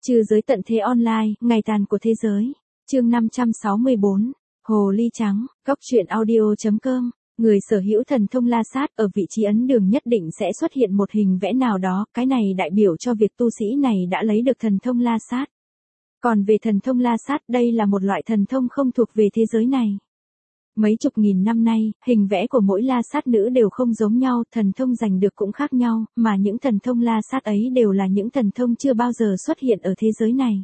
Trừ giới tận thế online, ngày tàn của thế giới. Chương 564. Hồ ly trắng, góc truyện audio.com. Người sở hữu thần thông La Sát ở vị trí ấn đường nhất định sẽ xuất hiện một hình vẽ nào đó, cái này đại biểu cho việc tu sĩ này đã lấy được thần thông La Sát. Còn về thần thông La Sát, đây là một loại thần thông không thuộc về thế giới này. Mấy chục nghìn năm nay, hình vẽ của mỗi La Sát nữ đều không giống nhau, thần thông giành được cũng khác nhau, mà những thần thông La Sát ấy đều là những thần thông chưa bao giờ xuất hiện ở thế giới này.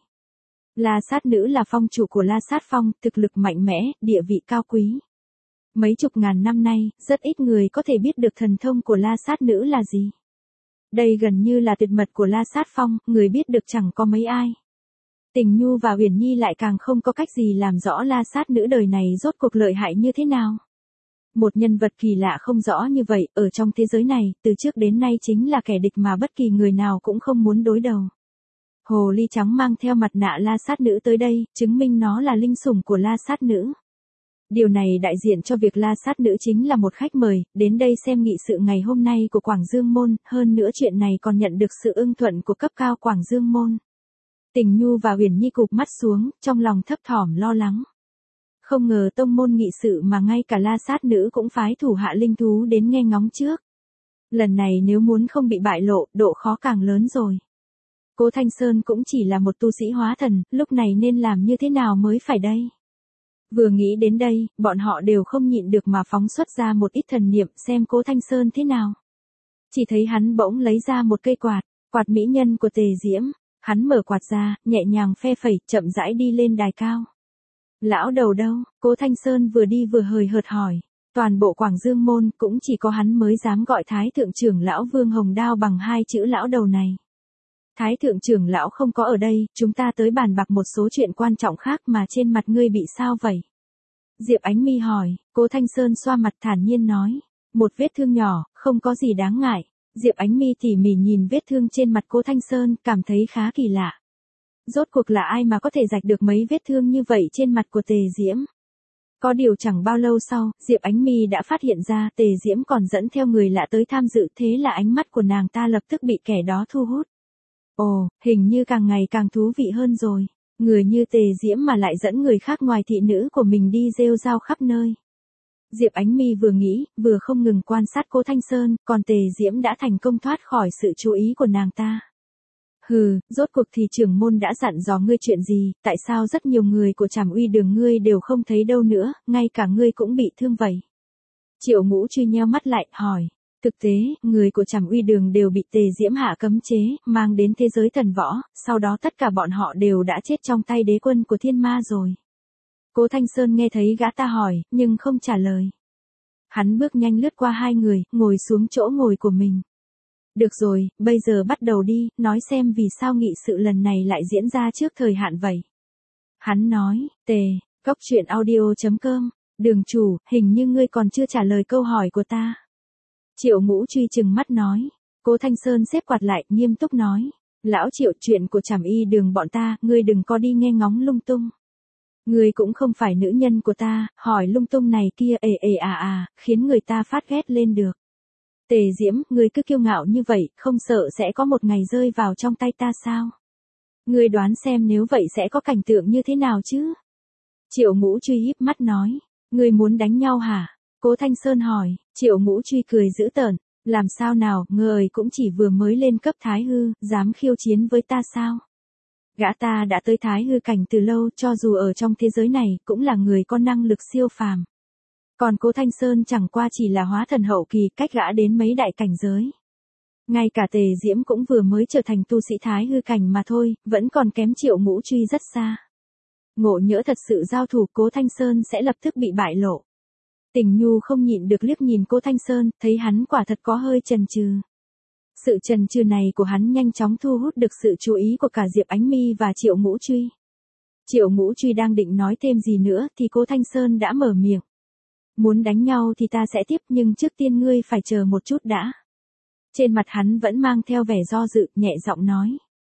La Sát nữ là phong chủ của La Sát Phong, thực lực mạnh mẽ, địa vị cao quý. Mấy chục ngàn năm nay, rất ít người có thể biết được thần thông của La Sát nữ là gì. Đây gần như là tuyệt mật của La Sát Phong, người biết được chẳng có mấy ai. Tình Nhu và Uyển Nhi lại càng không có cách gì làm rõ La Sát nữ đời này rốt cuộc lợi hại như thế nào. Một nhân vật kỳ lạ không rõ như vậy, ở trong thế giới này, từ trước đến nay chính là kẻ địch mà bất kỳ người nào cũng không muốn đối đầu. Hồ ly trắng mang theo mặt nạ La Sát nữ tới đây, chứng minh nó là linh sủng của La Sát nữ. Điều này đại diện cho việc La Sát nữ chính là một khách mời, đến đây xem nghị sự ngày hôm nay của Quảng Dương Môn, hơn nữa chuyện này còn nhận được sự ưng thuận của cấp cao Quảng Dương Môn. Tình Nhu và Uyển Nhi cụp mắt xuống, trong lòng thấp thỏm lo lắng. Không ngờ tông môn nghị sự mà ngay cả La Sát nữ cũng phái thủ hạ linh thú đến nghe ngóng trước. Lần này nếu muốn không bị bại lộ, độ khó càng lớn rồi. Cố Thanh Sơn cũng chỉ là một tu sĩ hóa thần, lúc này nên làm như thế nào mới phải đây? Vừa nghĩ đến đây, bọn họ đều không nhịn được mà phóng xuất ra một ít thần niệm xem Cố Thanh Sơn thế nào. Chỉ thấy hắn bỗng lấy ra một cây quạt, quạt mỹ nhân của Tề Diễm. Hắn mở quạt ra, nhẹ nhàng phe phẩy, chậm rãi đi lên đài cao. Lão đầu đâu? Cố Thanh Sơn vừa đi vừa hời hợt hỏi. Toàn bộ Quảng Dương Môn cũng chỉ có hắn mới dám gọi Thái Thượng trưởng lão Vương Hồng Đao bằng hai chữ lão đầu này. Thái Thượng trưởng lão không có ở đây, chúng ta tới bàn bạc một số chuyện quan trọng khác mà trên mặt ngươi bị sao vậy? Diệp Ánh Mi hỏi. Cố Thanh Sơn xoa mặt thản nhiên nói. Một vết thương nhỏ, không có gì đáng ngại. Diệp Ánh Mi tỉ mỉ nhìn vết thương trên mặt Cố Thanh Sơn, cảm thấy khá kỳ lạ. Rốt cuộc là ai mà có thể rạch được mấy vết thương như vậy trên mặt của Tề Diễm? Có điều chẳng bao lâu sau, Diệp Ánh Mi đã phát hiện ra Tề Diễm còn dẫn theo người lạ tới tham dự, thế là ánh mắt của nàng ta lập tức bị kẻ đó thu hút. Ồ, hình như càng ngày càng thú vị hơn rồi. Người như Tề Diễm mà lại dẫn người khác ngoài thị nữ của mình đi rêu rao khắp nơi. Diệp Ánh Mi vừa nghĩ, vừa không ngừng quan sát Cố Thanh Sơn, còn Tề Diễm đã thành công thoát khỏi sự chú ý của nàng ta. Hừ, rốt cuộc thì trưởng môn đã dặn dò ngươi chuyện gì, tại sao rất nhiều người của Trảm Uy Đường ngươi đều không thấy đâu nữa, ngay cả ngươi cũng bị thương vậy? Triệu Ngũ Truy nheo mắt lại, hỏi. Thực tế, người của Trảm Uy Đường đều bị Tề Diễm hạ cấm chế, mang đến thế giới thần võ, sau đó tất cả bọn họ đều đã chết trong tay đế quân của thiên ma rồi. Cố Thanh Sơn nghe thấy gã ta hỏi, nhưng không trả lời. Hắn bước nhanh lướt qua hai người, ngồi xuống chỗ ngồi của mình. Được rồi, bây giờ bắt đầu đi, nói xem vì sao nghị sự lần này lại diễn ra trước thời hạn vậy. Hắn nói. Góc truyện audio.com. Đường chủ, hình như ngươi còn chưa trả lời câu hỏi của ta. Triệu Ngũ Truy trừng mắt nói. Cố Thanh Sơn xếp quạt lại, nghiêm túc nói. Lão Triệu, chuyện của Trảm Y Đường bọn ta, ngươi đừng có đi nghe ngóng lung tung. Ngươi cũng không phải nữ nhân của ta, hỏi lung tung này kia khiến người ta phát ghét lên được. Tề Diễm, ngươi cứ kiêu ngạo như vậy, không sợ sẽ có một ngày rơi vào trong tay ta sao? Ngươi đoán xem nếu vậy sẽ có cảnh tượng như thế nào chứ? Triệu Ngũ Truy híp mắt nói. Ngươi muốn đánh nhau hả? Cố Thanh Sơn hỏi. Triệu Ngũ Truy cười dữ tợn. Làm sao nào, ngươi cũng chỉ vừa mới lên cấp Thái Hư, dám khiêu chiến với ta sao? Gã ta đã tới Thái Hư cảnh từ lâu, cho dù ở trong thế giới này, cũng là người có năng lực siêu phàm. Còn Cố Thanh Sơn chẳng qua chỉ là hóa thần hậu kỳ, cách gã đến mấy đại cảnh giới. Ngay cả Tề Diễm cũng vừa mới trở thành tu sĩ Thái Hư cảnh mà thôi, vẫn còn kém Triệu Ngũ Truy rất xa. Ngộ nhỡ thật sự giao thủ, Cố Thanh Sơn sẽ lập tức bị bại lộ. Tình Nhu không nhịn được liếc nhìn Cố Thanh Sơn, thấy hắn quả thật có hơi chần chừ. Sự chần chừ này của hắn nhanh chóng thu hút được sự chú ý của cả Diệp Ánh Mi và Triệu Ngũ Truy. Triệu Ngũ Truy đang định nói thêm gì nữa thì Cố Thanh Sơn đã mở miệng. Muốn đánh nhau thì ta sẽ tiếp, nhưng trước tiên ngươi phải chờ một chút đã. Trên mặt hắn vẫn mang theo vẻ do dự, nhẹ giọng nói.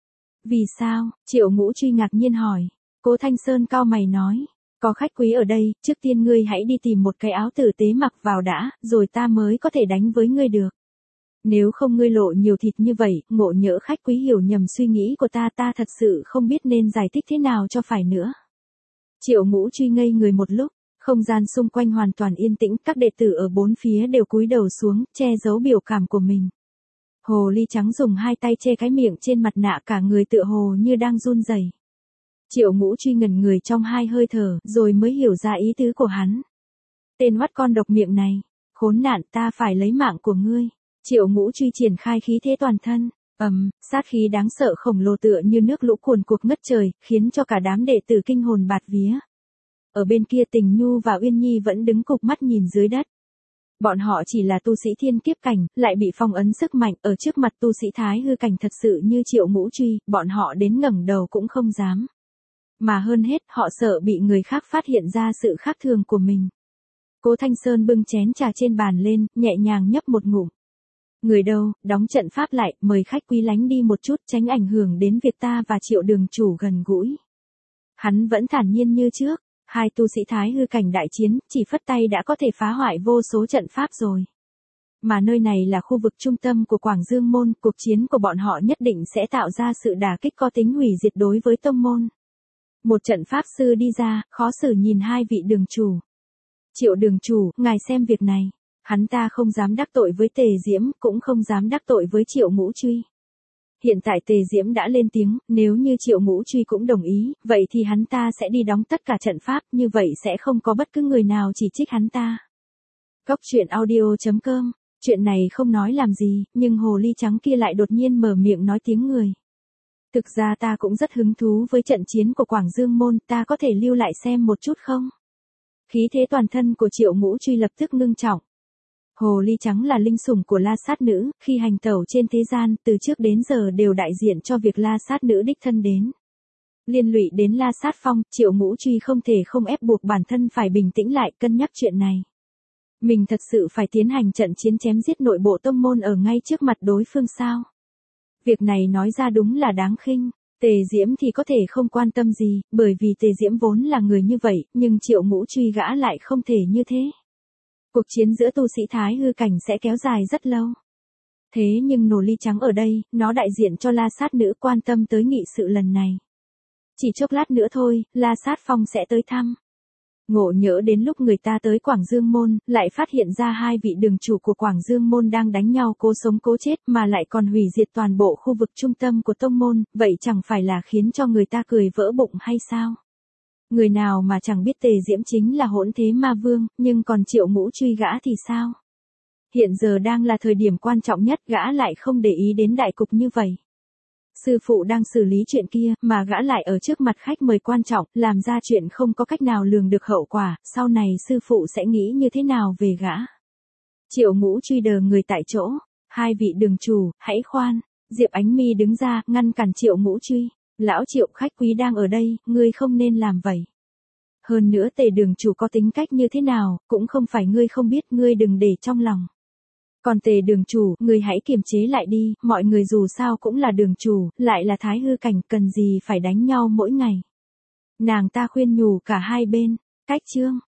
Vì sao? Triệu Ngũ Truy ngạc nhiên hỏi. Cố Thanh Sơn cau mày nói. Có khách quý ở đây, trước tiên ngươi hãy đi tìm một cái áo tử tế mặc vào đã, rồi ta mới có thể đánh với ngươi được. Nếu không ngươi lộ nhiều thịt như vậy, ngộ nhỡ khách quý hiểu nhầm suy nghĩ của ta thật sự không biết nên giải thích thế nào cho phải nữa. Triệu Ngũ Truy ngây người một lúc, không gian xung quanh hoàn toàn yên tĩnh, các đệ tử ở bốn phía đều cúi đầu xuống, che giấu biểu cảm của mình. Hồ ly trắng dùng hai tay che cái miệng trên mặt nạ, cả người tựa hồ như đang run rẩy. Triệu Ngũ Truy ngẩn người trong hai hơi thở, rồi mới hiểu ra ý tứ của hắn. Tên oắt con độc miệng này, khốn nạn, ta phải lấy mạng của ngươi. Triệu Ngũ Truy triển khai khí thế toàn thân, sát khí đáng sợ khổng lồ tựa như nước lũ cuồn cuộn ngất trời, khiến cho cả đám đệ tử kinh hồn bạt vía. Ở bên kia Tình Nhu và Uyên Nhi vẫn đứng cụp mắt nhìn dưới đất. Bọn họ chỉ là tu sĩ thiên kiếp cảnh, lại bị phong ấn sức mạnh, ở trước mặt tu sĩ thái hư cảnh thật sự như Triệu Ngũ Truy, bọn họ đến ngẩng đầu cũng không dám. Mà hơn hết, họ sợ bị người khác phát hiện ra sự khác thường của mình. Cố Thanh Sơn bưng chén trà trên bàn lên, nhẹ nhàng nhấp một ngụm. Người đâu, đóng trận pháp lại, mời khách quý lánh đi một chút, tránh ảnh hưởng đến việc ta và Triệu đường chủ gần gũi. Hắn vẫn thản nhiên như trước, hai tu sĩ thái hư cảnh đại chiến, chỉ phất tay đã có thể phá hoại vô số trận pháp rồi. Mà nơi này là khu vực trung tâm của Quảng Dương Môn, cuộc chiến của bọn họ nhất định sẽ tạo ra sự đả kích có tính hủy diệt đối với tông môn. Một trận pháp sư đi ra, khó xử nhìn hai vị đường chủ. Triệu đường chủ, ngài xem việc này. Hắn ta không dám đắc tội với Tề Diễm, cũng không dám đắc tội với Triệu Ngũ Truy. Hiện tại Tề Diễm đã lên tiếng, nếu như Triệu Ngũ Truy cũng đồng ý, vậy thì hắn ta sẽ đi đóng tất cả trận pháp, như vậy sẽ không có bất cứ người nào chỉ trích hắn ta. Cốc truyện audio.com, chuyện này không nói làm gì, nhưng hồ ly trắng kia lại đột nhiên mở miệng nói tiếng người. Thực ra ta cũng rất hứng thú với trận chiến của Quảng Dương Môn, ta có thể lưu lại xem một chút không? Khí thế toàn thân của Triệu Ngũ Truy lập tức ngưng trọng. Hồ ly trắng là linh sủng của La Sát Nữ, khi hành tẩu trên thế gian, từ trước đến giờ đều đại diện cho việc La Sát Nữ đích thân đến. Liên lụy đến La Sát Phong, Triệu Ngũ Truy không thể không ép buộc bản thân phải bình tĩnh lại, cân nhắc chuyện này. Mình thật sự phải tiến hành trận chiến chém giết nội bộ tông môn ở ngay trước mặt đối phương sao? Việc này nói ra đúng là đáng khinh. Tề Diễm thì có thể không quan tâm gì, bởi vì Tề Diễm vốn là người như vậy, nhưng Triệu Ngũ Truy gã lại không thể như thế. Cuộc chiến giữa tu sĩ thái hư cảnh sẽ kéo dài rất lâu. Thế nhưng nổ ly trắng ở đây, nó đại diện cho La Sát Nữ quan tâm tới nghị sự lần này. Chỉ chốc lát nữa thôi, La Sát Phong sẽ tới thăm. Ngộ nhỡ đến lúc người ta tới Quảng Dương Môn, lại phát hiện ra hai vị đường chủ của Quảng Dương Môn đang đánh nhau cố sống cố chết mà lại còn hủy diệt toàn bộ khu vực trung tâm của tông môn, vậy chẳng phải là khiến cho người ta cười vỡ bụng hay sao? Người nào mà chẳng biết Tề Diễm chính là hỗn thế ma vương, nhưng còn Triệu Ngũ Truy gã thì sao? Hiện giờ đang là thời điểm quan trọng nhất, gã lại không để ý đến đại cục như vậy. Sư phụ đang xử lý chuyện kia, mà gã lại ở trước mặt khách mời quan trọng, làm ra chuyện không có cách nào lường được hậu quả, sau này sư phụ sẽ nghĩ như thế nào về gã. Triệu Ngũ Truy đờ người tại chỗ, hai vị đường chủ, hãy khoan. Diệp Ánh Mi đứng ra, ngăn cản Triệu Ngũ Truy. Lão Triệu, khách quý đang ở đây, ngươi không nên làm vậy. Hơn nữa Tề đường chủ có tính cách như thế nào, cũng không phải ngươi không biết, ngươi đừng để trong lòng. Còn Tề đường chủ, ngươi hãy kiềm chế lại đi, mọi người dù sao cũng là đường chủ, lại là thái hư cảnh, cần gì phải đánh nhau mỗi ngày. Nàng ta khuyên nhủ cả hai bên. Cách chương.